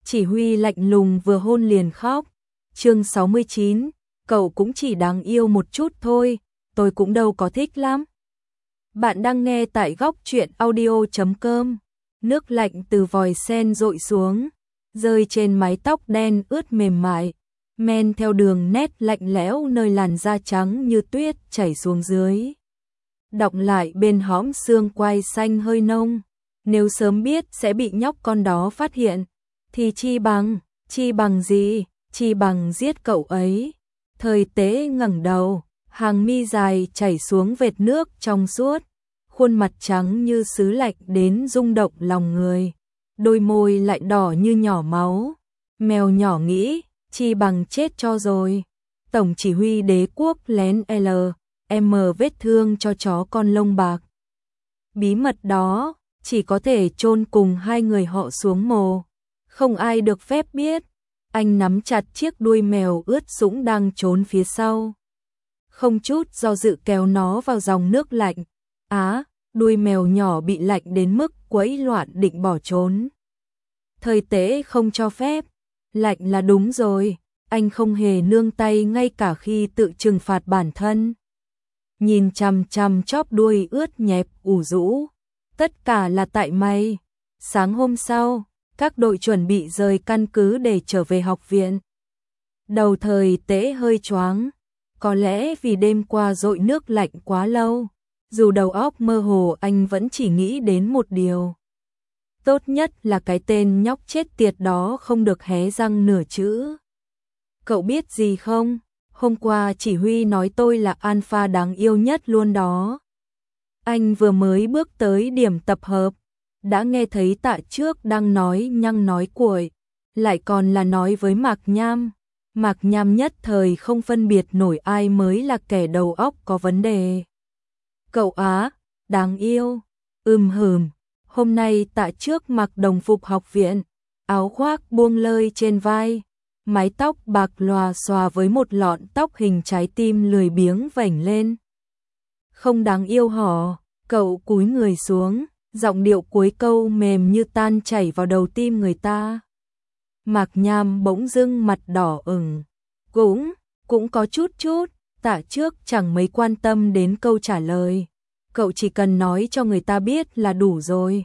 Chỉ Huy lạnh lùng vừa hôn liền khóc. Chương 69, cậu cũng chỉ đáng yêu một chút thôi, tôi cũng đâu có thích lắm. Bạn đang nghe tại góc truyện audio.com. Nước lạnh từ vòi sen dội xuống, rơi trên mái tóc đen ướt mềm mại, men theo đường nét lạnh lẽo nơi làn da trắng như tuyết chảy xuống dưới. Đọng lại bên hõm xương quai xanh hơi nông, nếu sớm biết sẽ bị nhóc con đó phát hiện, thì chi bằng gì, chi bằng giết cậu ấy. Thời Tế ngẩng đầu, hàng mi dài chảy xuống vệt nước trong suốt, khuôn mặt trắng như sứ lạnh đến rung động lòng người, đôi môi lại đỏ như nhỏ máu. Mèo nhỏ nghĩ, chi bằng chết cho rồi. Tổng chỉ huy đế quốc lén M vết thương cho chó con lông bạc. Bí mật đó chỉ có thể chôn cùng hai người họ xuống mồ, không ai được phép biết. Anh nắm chặt chiếc đuôi mèo ướt sũng đang trốn phía sau, không chút do dự kéo nó vào dòng nước lạnh. Đuôi mèo nhỏ bị lạnh đến mức quẫy loạn định bỏ trốn. Thời Tế không cho phép, lạnh là đúng rồi, anh không hề nương tay ngay cả khi tự trừng phạt bản thân. Nhìn chằm chằm chóp đuôi ướt nhẹp ủ rũ, tất cả là tại mày. Sáng hôm sau, các đội chuẩn bị rời căn cứ để trở về học viện. Đầu Thời Tế hơi choáng, có lẽ vì đêm qua dội nước lạnh quá lâu. Dù đầu óc mơ hồ, anh vẫn chỉ nghĩ đến một điều. Tốt nhất là cái tên nhóc chết tiệt đó không được hé răng nửa chữ. Cậu biết gì không? Hôm qua chỉ huy nói tôi là alpha đáng yêu nhất luôn đó. Anh vừa mới bước tới điểm tập hợp, đã nghe thấy Tạ Trước đang nói nhăng nói cuội, lại còn là nói với Mạc Nham. Mạc Nham nhất thời không phân biệt nổi ai mới là kẻ đầu óc có vấn đề. Cậu đáng yêu. Hôm nay Tạ Trước mặc đồng phục học viện, áo khoác buông lơi trên vai, mái tóc bạc lòa xòa với một lọn tóc hình trái tim lười biếng vểnh lên. Không đáng yêu hả? Cậu cúi người xuống, giọng điệu cuối câu mềm như tan chảy vào đầu tim người ta. Mạc Nham bỗng dưng mặt đỏ ửng. Cũng có chút. Tạ Trước chẳng mấy quan tâm đến câu trả lời. Cậu chỉ cần nói cho người ta biết là đủ rồi.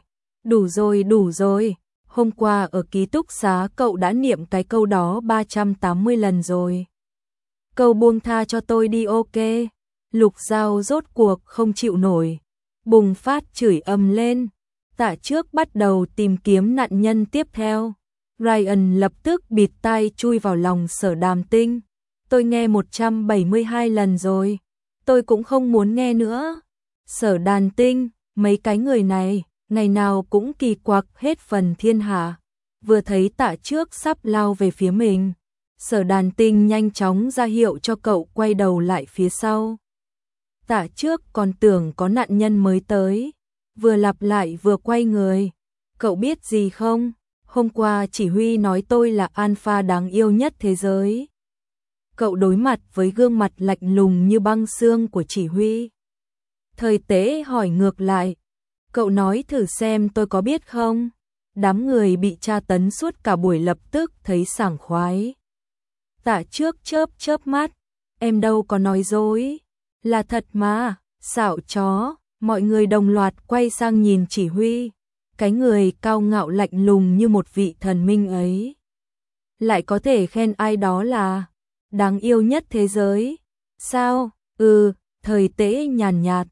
Đủ rồi. Hôm qua ở ký túc xá cậu đã niệm cái câu đó 380 lần rồi. Cậu buông tha cho tôi đi, ok. Lục Giao rốt cuộc không chịu nổi, bùng phát chửi ầm lên. Tạ Trước bắt đầu tìm kiếm nạn nhân tiếp theo. Ryan lập tức bịt tai chui vào lòng Sở Đàm Tinh. Tôi nghe 172 lần rồi, tôi cũng không muốn nghe nữa. Sở Đàn Tinh, mấy cái người này, ngày nào cũng kỳ quặc hết phần thiên hạ. Vừa thấy Tạ Trước sắp lao về phía mình, Sở Đàn Tinh nhanh chóng ra hiệu cho cậu quay đầu lại phía sau. Tạ Trước còn tưởng có nạn nhân mới tới, vừa lặp lại vừa quay người. Cậu biết gì không? Hôm qua chỉ huy nói tôi là alpha đáng yêu nhất thế giới. Cậu đối mặt với gương mặt lạnh lùng như băng xương của chỉ huy. Thời Tế hỏi ngược lại, cậu nói thử xem tôi có biết không? Đám người bị tra tấn suốt cả buổi lập tức thấy sảng khoái. Tạ Trước chớp mắt, em đâu có nói dối, là thật mà, xạo chó. Mọi người đồng loạt quay sang nhìn chỉ huy, cái người cao ngạo lạnh lùng như một vị thần minh ấy, lại có thể khen ai đó là đáng yêu nhất thế giới. Sao? Thời Tế nhàn nhạt.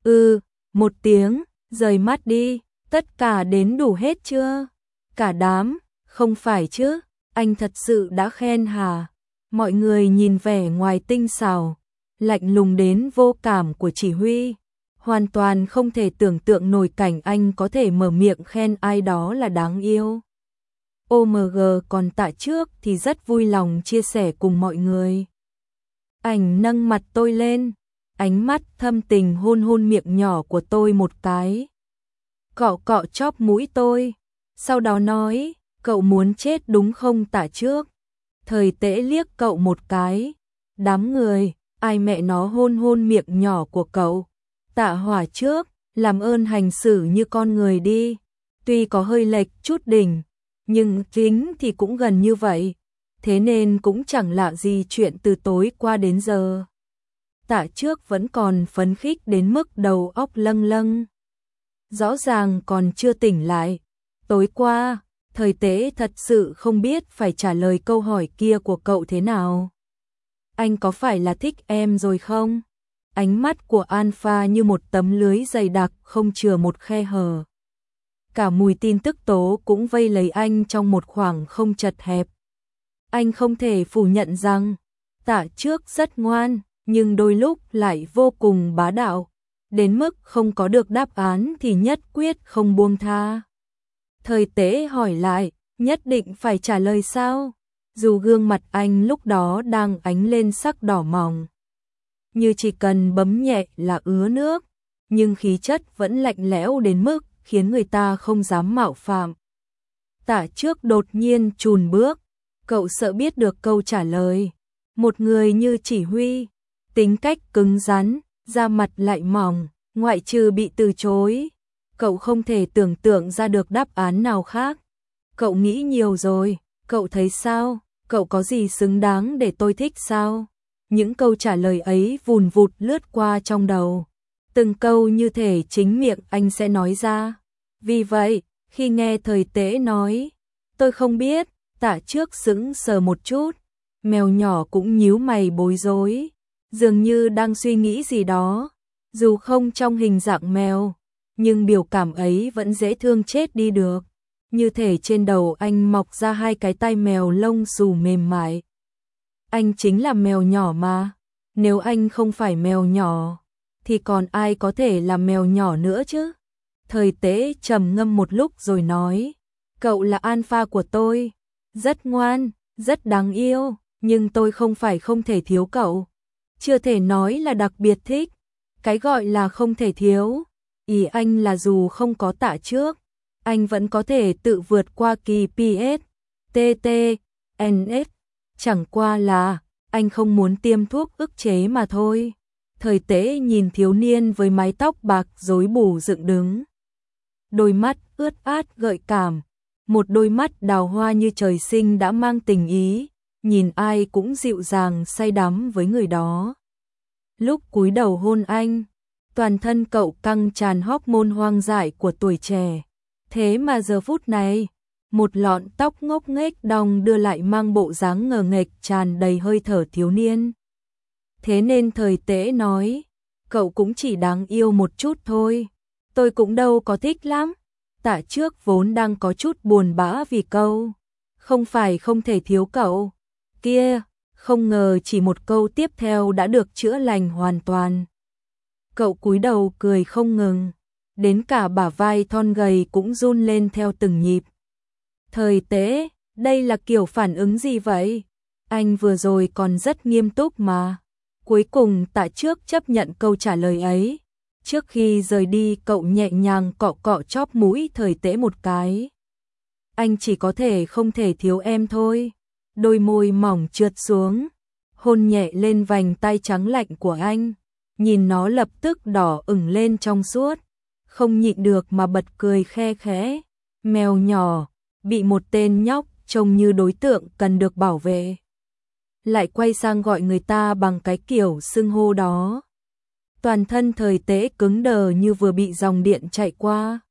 Một tiếng, rời mắt đi, tất cả đến đủ hết chưa? Cả đám, không phải chứ, anh thật sự đã khen hả? Mọi người nhìn vẻ ngoài tinh xảo, lạnh lùng đến vô cảm của chỉ huy, hoàn toàn không thể tưởng tượng nổi cảnh anh có thể mở miệng khen ai đó là đáng yêu. OMG, còn Tạ Trước thì rất vui lòng chia sẻ cùng mọi người. Ảnh nâng mặt tôi lên, ánh mắt thâm tình hôn miệng nhỏ của tôi một cái, cọ chóp mũi tôi, sau đó nói, cậu muốn chết đúng không Tạ Trước? Thời Tế liếc cậu một cái, đám người, ai mẹ nó hôn miệng nhỏ của cậu? Tạ Hỏa Trước, làm ơn hành xử như con người đi, tuy có hơi lệch chút đỉnh, nhưng chính thì cũng gần như vậy, thế nên cũng chẳng lạ gì chuyện từ tối qua đến giờ. Tạ Trước vẫn còn phấn khích đến mức đầu óc lâng lâng. Rõ ràng còn chưa tỉnh lại. Tối qua, Thời Tế thật sự không biết phải trả lời câu hỏi kia của cậu thế nào. Anh có phải là thích em rồi không? Ánh mắt của Alpha như một tấm lưới dày đặc không chừa một khe hở. Cả mùi tin tức tố cũng vây lấy anh trong một khoảng không chật hẹp. Anh không thể phủ nhận rằng Tạ Trước rất ngoan, nhưng đôi lúc lại vô cùng bá đạo, đến mức không có được đáp án thì nhất quyết không buông tha. Thời Tế hỏi lại, nhất định phải trả lời sao? Dù gương mặt anh lúc đó đang ánh lên sắc đỏ mỏng, như chỉ cần bấm nhẹ là ứa nước, nhưng khí chất vẫn lạnh lẽo đến mức khiến người ta không dám mạo phạm. Tạ Trước đột nhiên chùn bước, cậu sợ biết được câu trả lời. Một người như Chỉ Huy, tính cách cứng rắn, da mặt lại mỏng, ngoại trừ bị từ chối, cậu không thể tưởng tượng ra được đáp án nào khác. Cậu nghĩ nhiều rồi, cậu thấy sao? Cậu có gì xứng đáng để tôi thích sao? Những câu trả lời ấy vùn vụt lướt qua trong đầu. Từng câu như thể chính miệng anh sẽ nói ra. Vì vậy, khi nghe Thời Tế nói, tôi không biết, Tạ Trước sững sờ một chút. Mèo nhỏ cũng nhíu mày bối rối, dường như đang suy nghĩ gì đó. Dù không trong hình dạng mèo, nhưng biểu cảm ấy vẫn dễ thương chết đi được. Như thể trên đầu anh mọc ra hai cái tai mèo lông xù mềm mại. Anh chính là mèo nhỏ mà. Nếu anh không phải mèo nhỏ, thì còn ai có thể là mèo nhỏ nữa chứ? Thời Tế trầm ngâm một lúc rồi nói, cậu là alpha của tôi, rất ngoan, rất đáng yêu, nhưng tôi không phải không thể thiếu cậu. Chưa thể nói là đặc biệt thích. Cái gọi là không thể thiếu, ý anh là dù không có Tạ Trước, anh vẫn có thể tự vượt qua kỳ PS, TT, NS. Chẳng qua là anh không muốn tiêm thuốc ức chế mà thôi. Thời Tế nhìn thiếu niên với mái tóc bạc rối bù dựng đứng, đôi mắt ướt át gợi cảm, một đôi mắt đào hoa như trời sinh đã mang tình ý, nhìn ai cũng dịu dàng say đắm với người đó. Lúc cúi đầu hôn anh, toàn thân cậu căng tràn hormone hoang dại của tuổi trẻ. Thế mà giờ phút này, một lọn tóc ngốc nghếch đong đưa lại mang bộ dáng ngờ nghệch tràn đầy hơi thở thiếu niên. Thế nên Thời Tế nói, cậu cũng chỉ đáng yêu một chút thôi. Tôi cũng đâu có thích lắm. Tạ Trước vốn đang có chút buồn bã vì câu không phải không thể thiếu cậu kia, không ngờ chỉ một câu tiếp theo đã được chữa lành hoàn toàn. Cậu cúi đầu cười không ngừng, đến cả bả vai thon gầy cũng run lên theo từng nhịp. Thời Tế, đây là kiểu phản ứng gì vậy? Anh vừa rồi còn rất nghiêm túc mà. Cuối cùng Tạ Trước chấp nhận câu trả lời ấy. Trước khi rời đi cậu nhẹ nhàng cọ cọ chóp mũi Thời Tế một cái. Anh chỉ có thể không thể thiếu em thôi. Đôi môi mỏng trượt xuống, hôn nhẹ lên vành tay trắng lạnh của anh. Nhìn nó lập tức đỏ ửng lên trong suốt, không nhịn được mà bật cười khe khẽ. Mèo nhỏ, bị một tên nhóc trông như đối tượng cần được bảo vệ, lại quay sang gọi người ta bằng cái kiểu xưng hô đó. Toàn thân Thời Tế cứng đờ như vừa bị dòng điện chạy qua.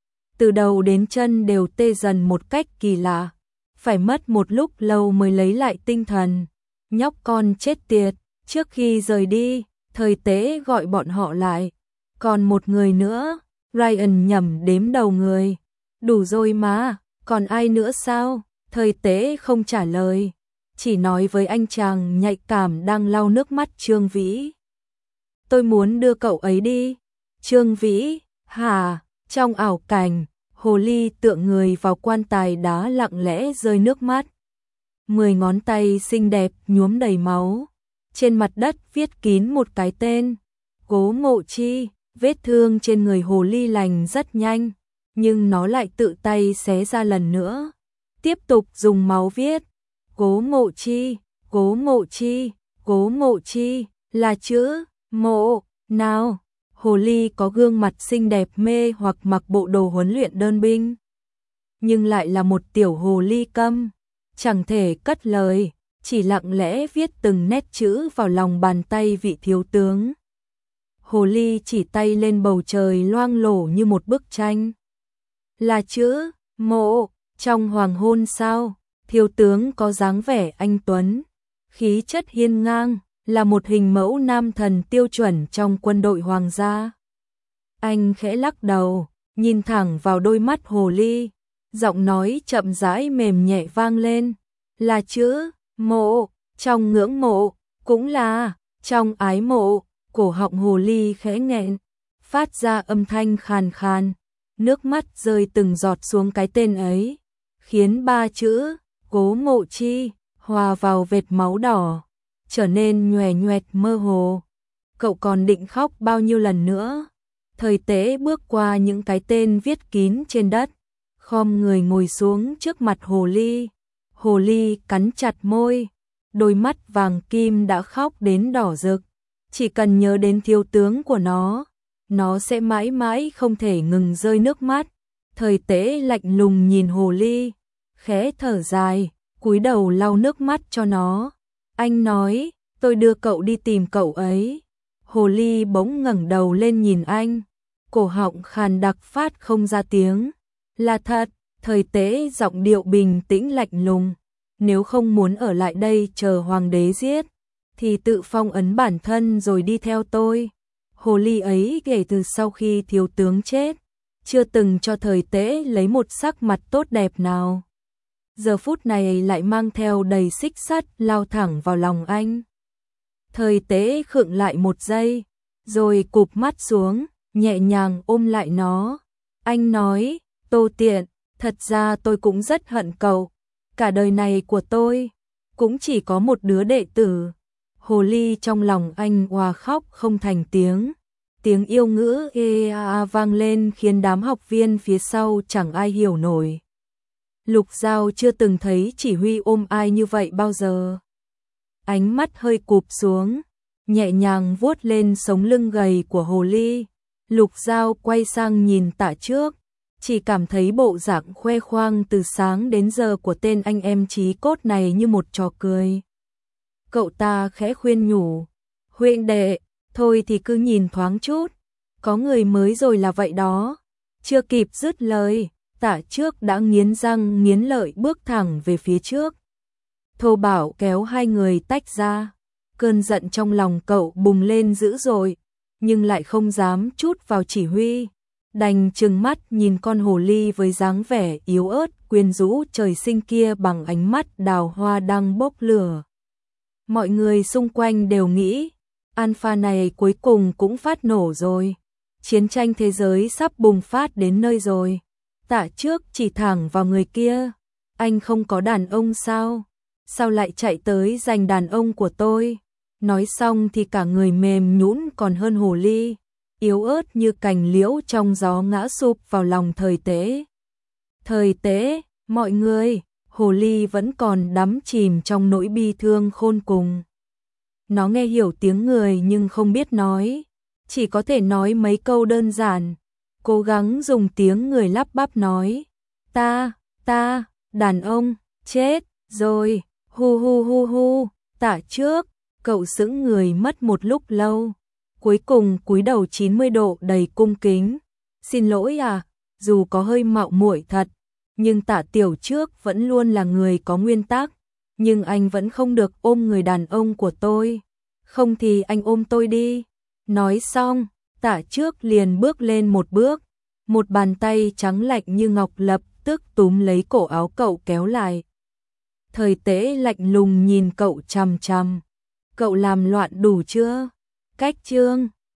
Từ đầu đến chân đều tê dần một cách kỳ lạ, phải mất một lúc lâu mới lấy lại tinh thần. Nhóc con chết tiệt, trước khi rời đi, Thời Tế gọi bọn họ lại. Còn một người nữa, Ryan nhẩm đếm đầu người. Đủ rồi mà, còn ai nữa sao? Thời Tế không trả lời, chỉ nói với anh chàng nhạy cảm đang lau nước mắt Trương Vĩ. Tôi muốn đưa cậu ấy đi. Trương Vĩ, hả? Trong ảo cảnh, hồ ly tựa người vào quan tài đá lặng lẽ rơi nước mắt. 10 ngón tay xinh đẹp nhuốm đầy máu. Trên mặt đất viết kín một cái tên, Cố Ngộ Chi. Vết thương trên người hồ ly lành rất nhanh, nhưng nó lại tự tay xé ra lần nữa. Tiếp tục dùng máu viết, Cố Ngộ Chi, Cố Ngộ Chi, Cố Ngộ Chi, là chữ mộ nào. Hồ ly có gương mặt xinh đẹp mê hoặc mặc bộ đồ huấn luyện đơn binh. nhưng lại là một tiểu hồ ly câm, chẳng thể cất lời, chỉ lặng lẽ viết từng nét chữ vào lòng bàn tay vị thiếu tướng. Hồ ly chỉ tay lên bầu trời loang lổ như một bức tranh. Là chữ Mộ. Trong hoàng hôn sao? Thiếu tướng có dáng vẻ anh tuấn, khí chất hiên ngang, là một hình mẫu nam thần tiêu chuẩn trong quân đội hoàng gia. Anh khẽ lắc đầu, nhìn thẳng vào đôi mắt hồ ly, giọng nói chậm rãi mềm nhẹ vang lên, là chữ Mộ. Trong ngưỡng mộ, cũng là trong ái mộ. Cổ họng hồ ly khẽ nghẹn, phát ra âm thanh khàn khàn, nước mắt rơi từng giọt xuống cái tên ấy, khiến ba chữ Cố Mộ Chi hòa vào vệt máu đỏ, trở nên nhòe nhoẹt mơ hồ. Cậu còn định khóc bao nhiêu lần nữa? Thời Tế bước qua những cái tên viết kín trên đất, khom người ngồi xuống trước mặt hồ ly. Hồ ly cắn chặt môi, đôi mắt vàng kim đã khóc đến đỏ rực. Chỉ cần nhớ đến thiếu tướng của nó sẽ mãi mãi không thể ngừng rơi nước mắt. Thời Tế lạnh lùng nhìn hồ ly, khẽ thở dài, cúi đầu lau nước mắt cho nó. Anh nói, tôi đưa cậu đi tìm cậu ấy. Hồ ly bỗng ngẩng đầu lên nhìn anh, cổ họng khàn đặc phát không ra tiếng. Là thật. Thời Tế giọng điệu bình tĩnh lạnh lùng. Nếu không muốn ở lại đây chờ hoàng đế giết, thì tự phong ấn bản thân rồi đi theo tôi. Hồ ly ấy kể từ sau khi thiếu tướng chết, chưa từng cho Thời Tế lấy một sắc mặt tốt đẹp nào. Giờ phút này lại mang theo đầy xích sắt lao thẳng vào lòng anh. Thời Tế khựng lại một giây, rồi cụp mắt xuống, nhẹ nhàng ôm lại nó. Anh nói, Tô Tiện, thật ra tôi cũng rất hận cậu. Cả đời này của tôi cũng chỉ có một đứa đệ tử. Hồ ly trong lòng anh òa khóc không thành tiếng. Tiếng yêu ngữ ê a vang lên khiến đám học viên phía sau chẳng ai hiểu nổi. Lục Giao chưa từng thấy chỉ huy ôm ai như vậy bao giờ. Ánh mắt hơi cụp xuống, nhẹ nhàng vuốt lên sống lưng gầy của hồ ly. Lục Giao quay sang nhìn Tạ Trước, chỉ cảm thấy bộ dạng khoe khoang từ sáng đến giờ của tên anh em chí cốt này như một trò cười. Cậu ta khẽ khuyên nhủ, huynh đệ, thôi thì cứ nhìn thoáng chút, có người mới rồi là vậy đó. Chưa kịp dứt lời, Tạ Trước đã nghiến răng nghiến lợi bước thẳng về phía trước. Thô Bảo kéo hai người tách ra, cơn giận trong lòng cậu bùng lên dữ dội, nhưng lại không dám chút vào chỉ huy. Đành trừng mắt nhìn con hồ ly với dáng vẻ yếu ớt quyến rũ trời sinh kia bằng ánh mắt đào hoa đang bốc lửa. Mọi người xung quanh đều nghĩ, Alpha này cuối cùng cũng phát nổ rồi. Chiến tranh thế giới sắp bùng phát đến nơi rồi. Tạ Trước chỉ thẳng vào người kia. Anh không có đàn ông sao? Sao lại chạy tới giành đàn ông của tôi? Nói xong thì cả người mềm nhũn còn hơn hồ ly, yếu ớt như cành liễu trong gió ngã sụp vào lòng Thời Tế. Thời Tế, mọi người, hồ ly vẫn còn đắm chìm trong nỗi bi thương khôn cùng. Nó nghe hiểu tiếng người nhưng không biết nói, chỉ có thể nói mấy câu đơn giản, cố gắng dùng tiếng người lắp bắp nói. Ta, đàn ông, chết, rồi, hu hu hu hu. Tạ Trước, cậu sững người mất một lúc lâu, cuối cùng cúi đầu 90 độ đầy cung kính. Xin lỗi à, dù có hơi mạo muội thật, nhưng Tạ Tiểu Trước vẫn luôn là người có nguyên tắc, nhưng anh vẫn không được ôm người đàn ông của tôi. Không thì anh ôm tôi đi. Nói xong, Tạ Trước liền bước lên một bước, một bàn tay trắng lạnh như ngọc lập tức túm lấy cổ áo cậu kéo lại. Thời Tế lạnh lùng nhìn cậu chằm chằm. Cậu làm loạn đủ chưa? Cách chương